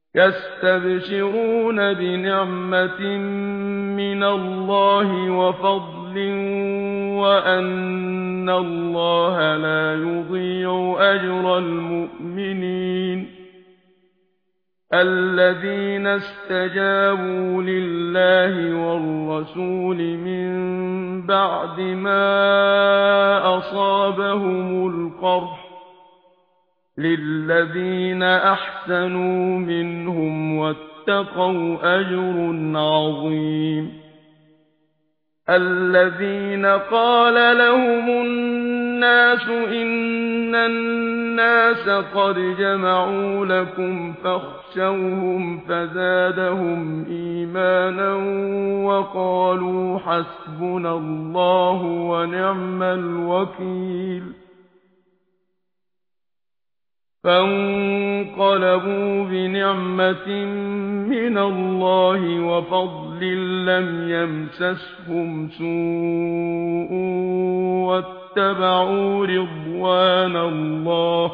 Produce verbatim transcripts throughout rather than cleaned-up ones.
يستبشرون بنعمة من الله وفضل وأن الله لا يضيع أجر المؤمنين الذين استجابوا لله والرسول من بعد ما أصابهم القرح للذين أحسنوا منهم واتقوا أجر عظيم الذين قال لهم الناس إن الناس قد جمعوا لكم فاخشوهم فزادهم إيمانا وقالوا حسبنا الله ونعم الوكيل فانقلبوا بنعمة من الله وفضل لم يمسسهم سوء واتبعوا رضوان الله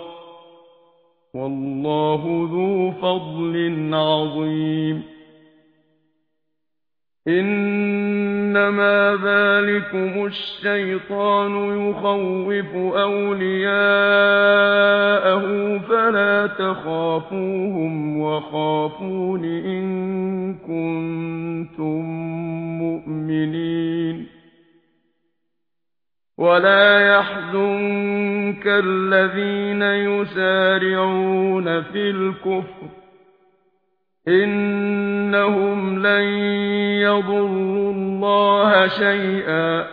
والله ذو فضل عظيم إنما ذلكم الشيطان يخوف أولياءه فلا تخافوهم وخافون إن كنتم مؤمنين ولا يحزنك الذين يسارعون في الكفر إنهم لن يضروا الله شيئا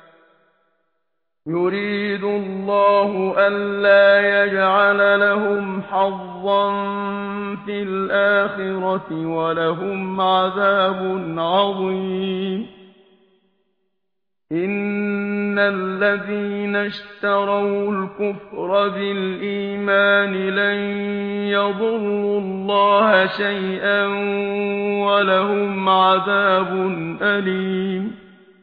يريد الله ألا يجعل لهم حظا في الآخرة ولهم عذاب عظيم إن الذين اشتروا الكفر بالإيمان لن يضروا الله شيئا ولهم عذاب أليم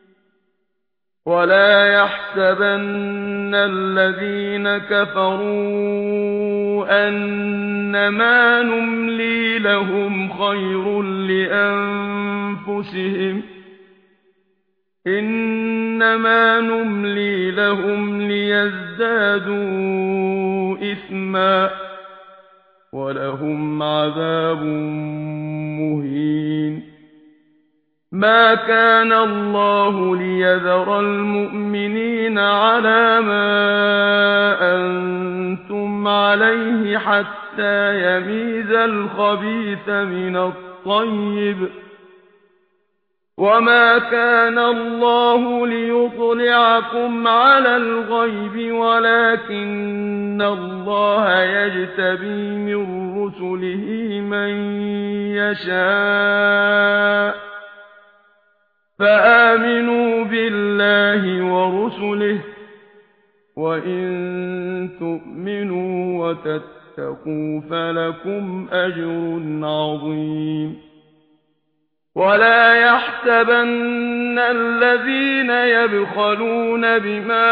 ولا يحسبن الذين كفروا أنما نملي لهم خير لأنفسهم إنما نملي لهم ليزدادوا إثما ولهم عذاب مهين ما كان الله ليذر المؤمنين على ما أنتم عليه حتى يميز الخبيث من الطيب وما كان الله ليطلعكم على الغيب ولكن الله يجتبي من رسله من يشاء فآمنوا بالله ورسله وإن تؤمنوا وتتقوا فلكم أجر عظيم ولا يحسبن الذين يبخلون بما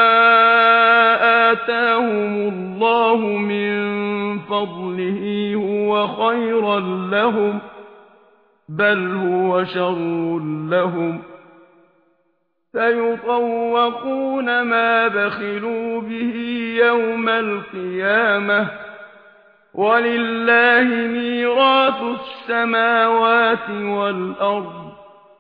آتاهم الله من فضله هو خيرا لهم بل هو شر لهم سيطوقون ما بخلوا به يوم القيامة ولله ميراث السماوات والأرض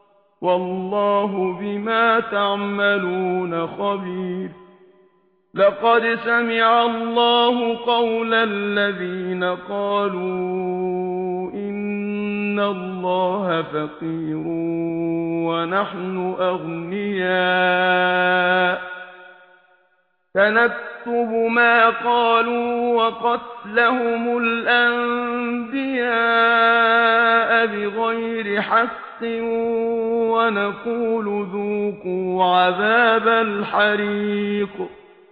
والله بما تعملون خبير لقد سمع الله قول الذين قالوا إن الله فقير ونحن أغنياء سنكتب ما قالوا وقتلهم الأنبياء بغير حق ونقول ذوقوا عذاب الحريق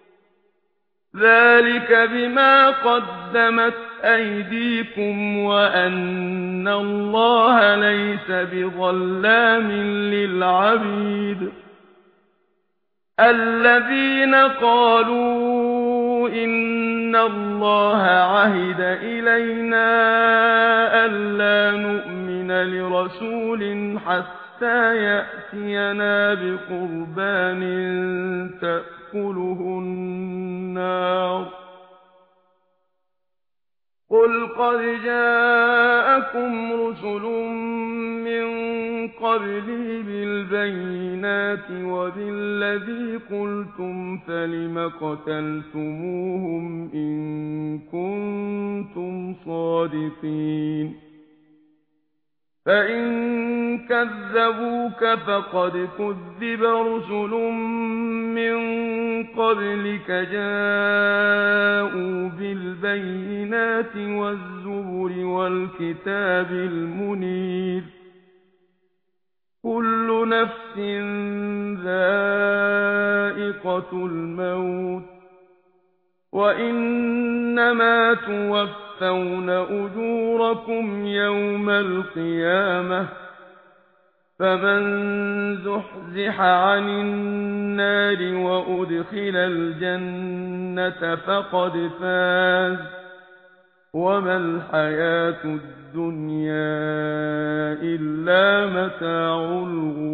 ذلك بما قدمت أيديكم وأن الله ليس بظلام للعبيد الذين قالوا إن إِنَّ اللَّهَ عَهِدَ إِلَيْنَا أَلَّا نُؤْمِنَ لِرَسُولٍ حَتَّىٰ يَأْتِيَنَا بِقُرْبَانٍ تَأْكُلُهُ النَّارُ ۗ قُلْ قَدْ جَاءَكُمْ رُسُلٌ مِّن قَبْلِي بِالْبَيِّنَاتِ وَبِالَّذِي قُلْتُمْ فَلِمَ قَتَلْتُمُوهُمْ إِن كُنتُمْ صَادِقِينَ فَإِن كَذَّبُوكَ فَقَدْ كُذِّبَ رُسُلٌ مِّن قَبْلِكَ جَاءُوا بِالْبَيِّنَاتِ وَالزُّبُرِ وَالْكِتَابِ الْمُنِيرِ كُلُّ نَفْسٍ ذَائِقَةُ الْمَوْتِ وَإِنَّمَا تُوَفَّوْنَ أُجُورَكُمْ يَوْمَ الْقِيَامَةِ فَمَن زُحْزِحَ عَنِ النَّارِ وَأُدْخِلَ الْجَنَّةَ فَقَدْ فَازَ وَمَا الْحَيَاةُ الدُّنْيَا إِلَّا مَتَاعُ الْغُرُورِ